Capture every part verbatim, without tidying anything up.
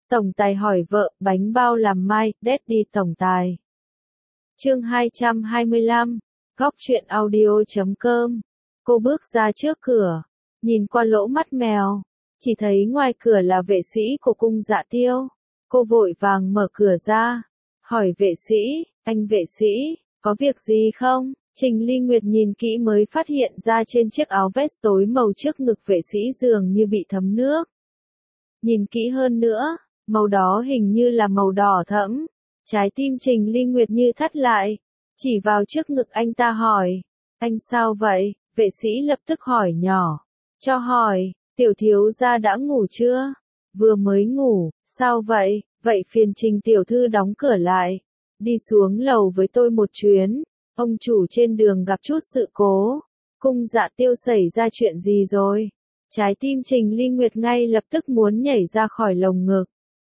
Tổng tài hỏi vợ, bánh bao làm mai, Daddy tổng tài. Chương hai trăm hai mươi lăm, góc truyện audio chấm com. Cô bước ra trước cửa, nhìn qua lỗ mắt mèo, chỉ thấy ngoài cửa là vệ sĩ của cung Dạ Tiêu. Cô vội vàng mở cửa ra, hỏi vệ sĩ, anh vệ sĩ, có việc gì không? Trình Ly Nguyệt nhìn kỹ mới phát hiện ra trên chiếc áo vest tối màu trước ngực vệ sĩ dường như bị thấm nước. Nhìn kỹ hơn nữa, màu đó hình như là màu đỏ thẫm. Trái tim Trình Ly Nguyệt như thắt lại, chỉ vào trước ngực anh ta hỏi, anh sao vậy? Vệ sĩ lập tức hỏi nhỏ, cho hỏi, tiểu thiếu gia đã ngủ chưa? Vừa mới ngủ, sao vậy? Vậy phiền Trình tiểu thư đóng cửa lại, đi xuống lầu với tôi một chuyến, ông chủ trên đường gặp chút sự cố. Cung Dạ Tiêu xảy ra chuyện gì rồi? Trái tim Trình Ly Nguyệt ngay lập tức muốn nhảy ra khỏi lồng ngực.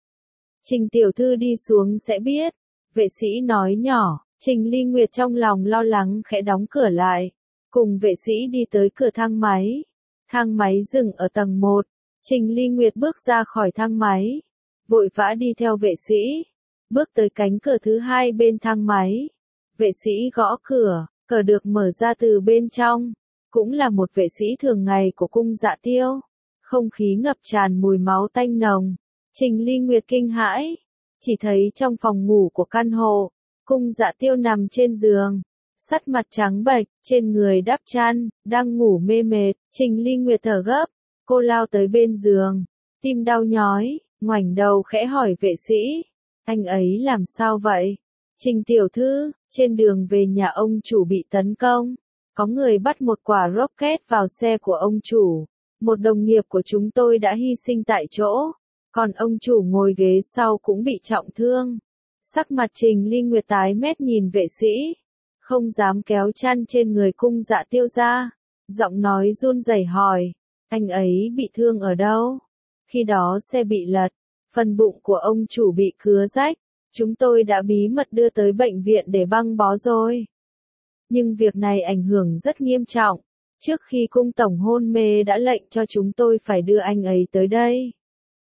Trình tiểu thư đi xuống sẽ biết, vệ sĩ nói nhỏ. Trình Ly Nguyệt trong lòng lo lắng khẽ đóng cửa lại, cùng vệ sĩ đi tới cửa thang máy. Thang máy dừng ở tầng một, Trình Ly Nguyệt bước ra khỏi thang máy, vội vã đi theo vệ sĩ, bước tới cánh cửa thứ hai bên thang máy. Vệ sĩ gõ cửa, cửa được mở ra từ bên trong, cũng là một vệ sĩ thường ngày của cung Dạ Tiêu. Không khí ngập tràn mùi máu tanh nồng. Trình Ly Nguyệt kinh hãi, chỉ thấy trong phòng ngủ của căn hộ, cung Dạ Tiêu nằm trên giường, sắc mặt trắng bệch, trên người đắp chăn, đang ngủ mê mệt. Trình Ly Nguyệt thở gấp, cô lao tới bên giường, tim đau nhói, ngoảnh đầu khẽ hỏi vệ sĩ, anh ấy làm sao vậy? Trình tiểu thư, trên đường về nhà ông chủ bị tấn công, có người bắt một quả rocket vào xe của ông chủ, một đồng nghiệp của chúng tôi đã hy sinh tại chỗ, còn ông chủ ngồi ghế sau cũng bị trọng thương. Sắc mặt Trình Ly Nguyệt tái mét nhìn vệ sĩ, không dám kéo chăn trên người cung Dạ Tiêu ra, giọng nói run rẩy hỏi, anh ấy bị thương ở đâu? Khi đó xe bị lật, phần bụng của ông chủ bị cứa rách, chúng tôi đã bí mật đưa tới bệnh viện để băng bó rồi. Nhưng việc này ảnh hưởng rất nghiêm trọng, trước khi cung tổng hôn mê đã lệnh cho chúng tôi phải đưa anh ấy tới đây.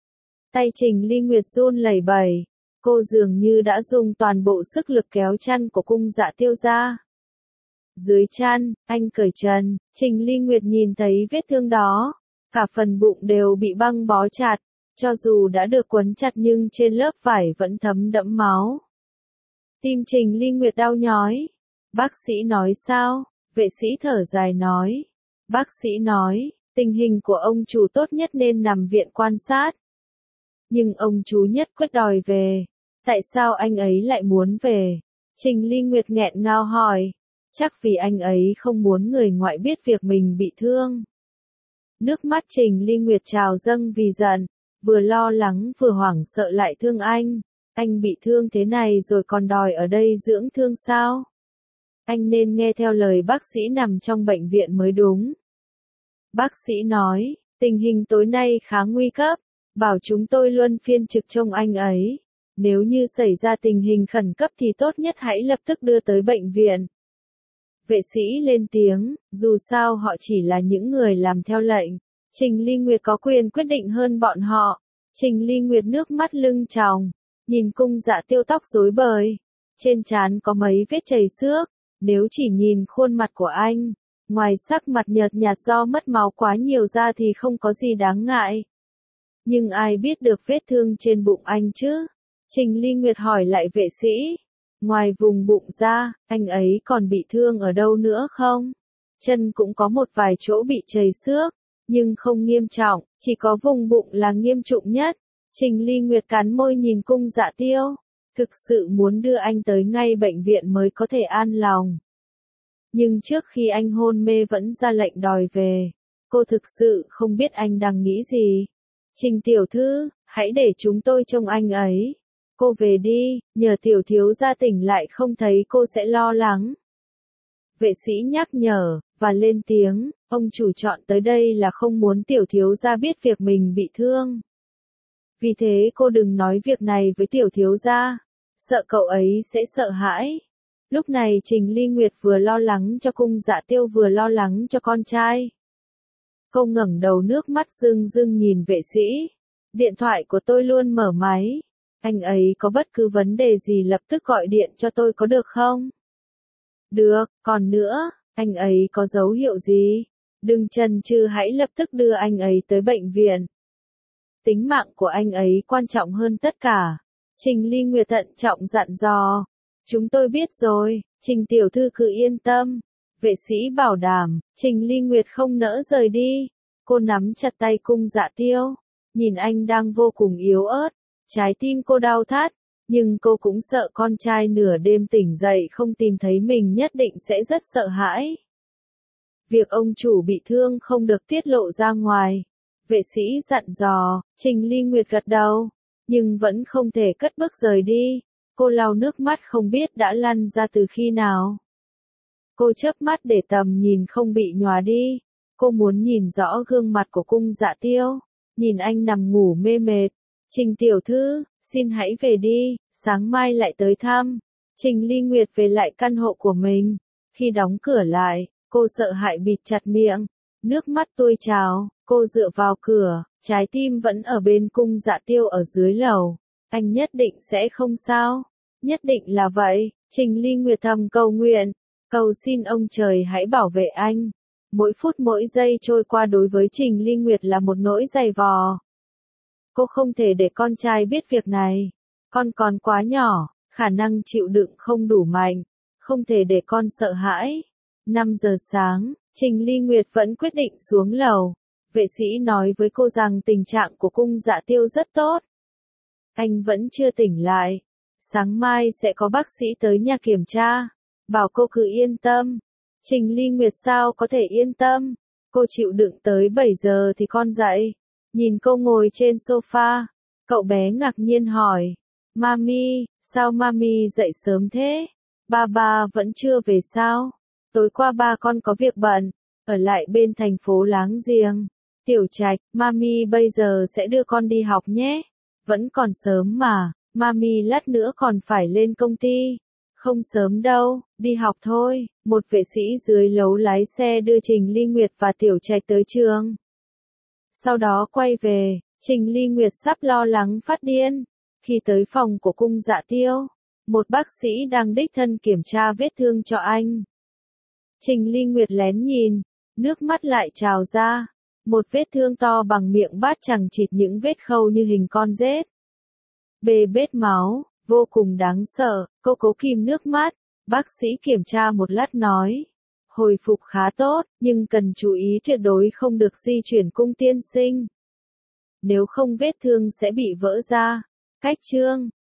Tay Trình Ly Nguyệt run lẩy bẩy. Cô dường như đã dùng toàn bộ sức lực kéo chăn của cung Dạ Tiêu ra. Dưới chăn, anh cởi trần, Trình Ly Nguyệt nhìn thấy vết thương đó. Cả phần bụng đều bị băng bó chặt, cho dù đã được quấn chặt nhưng trên lớp vải vẫn thấm đẫm máu. Tim Trình Ly Nguyệt đau nhói. Bác sĩ nói sao? Vệ sĩ thở dài nói. Bác sĩ nói, tình hình của ông chủ tốt nhất nên nằm viện quan sát. Nhưng ông chú nhất quyết đòi về. Tại sao anh ấy lại muốn về? Trình Ly Nguyệt nghẹn ngào hỏi. Chắc vì anh ấy không muốn người ngoại biết việc mình bị thương. Nước mắt Trình Ly Nguyệt trào dâng vì giận, vừa lo lắng vừa hoảng sợ lại thương anh. Anh bị thương thế này rồi còn đòi ở đây dưỡng thương sao? Anh nên nghe theo lời bác sĩ nằm trong bệnh viện mới đúng. Bác sĩ nói, tình hình tối nay khá nguy cấp, bảo chúng tôi luân phiên trực trông anh ấy. Nếu như xảy ra tình hình khẩn cấp thì tốt nhất hãy lập tức đưa tới bệnh viện. Vệ sĩ lên tiếng, dù sao họ chỉ là những người làm theo lệnh. Trình Ly Nguyệt có quyền quyết định hơn bọn họ. Trình Ly Nguyệt nước mắt lưng tròng, nhìn cung Dạ Tiêu tóc rối bời. Trên trán có mấy vết chảy xước, nếu chỉ nhìn khuôn mặt của anh, ngoài sắc mặt nhợt nhạt do mất máu quá nhiều ra thì không có gì đáng ngại. Nhưng ai biết được vết thương trên bụng anh chứ? Trình Ly Nguyệt hỏi lại vệ sĩ. Ngoài vùng bụng ra, anh ấy còn bị thương ở đâu nữa không? Chân cũng có một vài chỗ bị chảy xước, nhưng không nghiêm trọng, chỉ có vùng bụng là nghiêm trọng nhất. Trình Ly Nguyệt cắn môi nhìn cung Dạ Tiêu, thực sự muốn đưa anh tới ngay bệnh viện mới có thể an lòng. Nhưng trước khi anh hôn mê vẫn ra lệnh đòi về, cô thực sự không biết anh đang nghĩ gì. Trình tiểu thư, hãy để chúng tôi trông anh ấy. Cô về đi, nhờ tiểu thiếu gia tỉnh lại không thấy cô sẽ lo lắng. Vệ sĩ nhắc nhở, và lên tiếng, ông chủ chọn tới đây là không muốn tiểu thiếu gia biết việc mình bị thương. Vì thế cô đừng nói việc này với tiểu thiếu gia, sợ cậu ấy sẽ sợ hãi. Lúc này Trình Ly Nguyệt vừa lo lắng cho cung Dạ Tiêu vừa lo lắng cho con trai. Cô ngẩng đầu nước mắt rưng rưng nhìn vệ sĩ. Điện thoại của tôi luôn mở máy. Anh ấy có bất cứ vấn đề gì lập tức gọi điện cho tôi có được không? Được, còn nữa, anh ấy có dấu hiệu gì? Đừng chần chừ, hãy lập tức đưa anh ấy tới bệnh viện. Tính mạng của anh ấy quan trọng hơn tất cả. Trình Ly Nguyệt thận trọng dặn dò. Chúng tôi biết rồi, Trình tiểu thư cứ yên tâm. Vệ sĩ bảo đảm, Trình Ly Nguyệt không nỡ rời đi. Cô nắm chặt tay Cung Dạ Tiêu, nhìn anh đang vô cùng yếu ớt. Trái tim cô đau thắt, nhưng cô cũng sợ con trai nửa đêm tỉnh dậy không tìm thấy mình nhất định sẽ rất sợ hãi. Việc ông chủ bị thương không được tiết lộ ra ngoài. Vệ sĩ dặn dò, Trình Ly Nguyệt gật đầu, nhưng vẫn không thể cất bước rời đi. Cô lau nước mắt không biết đã lăn ra từ khi nào. Cô chớp mắt để tầm nhìn không bị nhòa đi. Cô muốn nhìn rõ gương mặt của Cung Dạ Tiêu, nhìn anh nằm ngủ mê mệt. Trình tiểu thư, xin hãy về đi, sáng mai lại tới thăm. Trình Ly Nguyệt về lại căn hộ của mình. Khi đóng cửa lại, cô sợ hãi bịt chặt miệng. Nước mắt tuôn trào, cô dựa vào cửa, trái tim vẫn ở bên Cung Dạ Tiêu ở dưới lầu. Anh nhất định sẽ không sao. Nhất định là vậy, Trình Ly Nguyệt thầm cầu nguyện. Cầu xin ông trời hãy bảo vệ anh. Mỗi phút mỗi giây trôi qua đối với Trình Ly Nguyệt là một nỗi dày vò. Cô không thể để con trai biết việc này. Con còn quá nhỏ, khả năng chịu đựng không đủ mạnh. Không thể để con sợ hãi. năm giờ sáng, Trình Ly Nguyệt vẫn quyết định xuống lầu. Vệ sĩ nói với cô rằng tình trạng của Cung Dạ Tiêu rất tốt. Anh vẫn chưa tỉnh lại. Sáng mai sẽ có bác sĩ tới nhà kiểm tra. Bảo cô cứ yên tâm. Trình Ly Nguyệt sao có thể yên tâm. Cô chịu đựng tới bảy giờ thì con dậy. Nhìn cô ngồi trên sofa, cậu bé ngạc nhiên hỏi. Mami, sao mami dậy sớm thế? Ba ba vẫn chưa về sao? Tối qua ba con có việc bận, ở lại bên thành phố láng giềng. Tiểu Trạch, mami bây giờ sẽ đưa con đi học nhé. Vẫn còn sớm mà, mami lát nữa còn phải lên công ty. Không sớm đâu, đi học thôi. Một vệ sĩ dưới lầu lái xe đưa Trình Ly Nguyệt và Tiểu Trạch tới trường. Sau đó quay về, Trình Ly Nguyệt sắp lo lắng phát điên. Khi tới phòng của Cung Dạ Tiêu, một bác sĩ đang đích thân kiểm tra vết thương cho anh. Trình Ly Nguyệt lén nhìn, nước mắt lại trào ra. Một vết thương to bằng miệng bát chằng chịt, những vết khâu như hình con rết. Bê bết máu, vô cùng đáng sợ. Cô cố kìm nước mắt. Bác sĩ kiểm tra một lát nói. Hồi phục khá tốt, nhưng cần chú ý tuyệt đối không được di chuyển Cung tiên sinh. Nếu không vết thương sẽ bị vỡ ra. Cách chương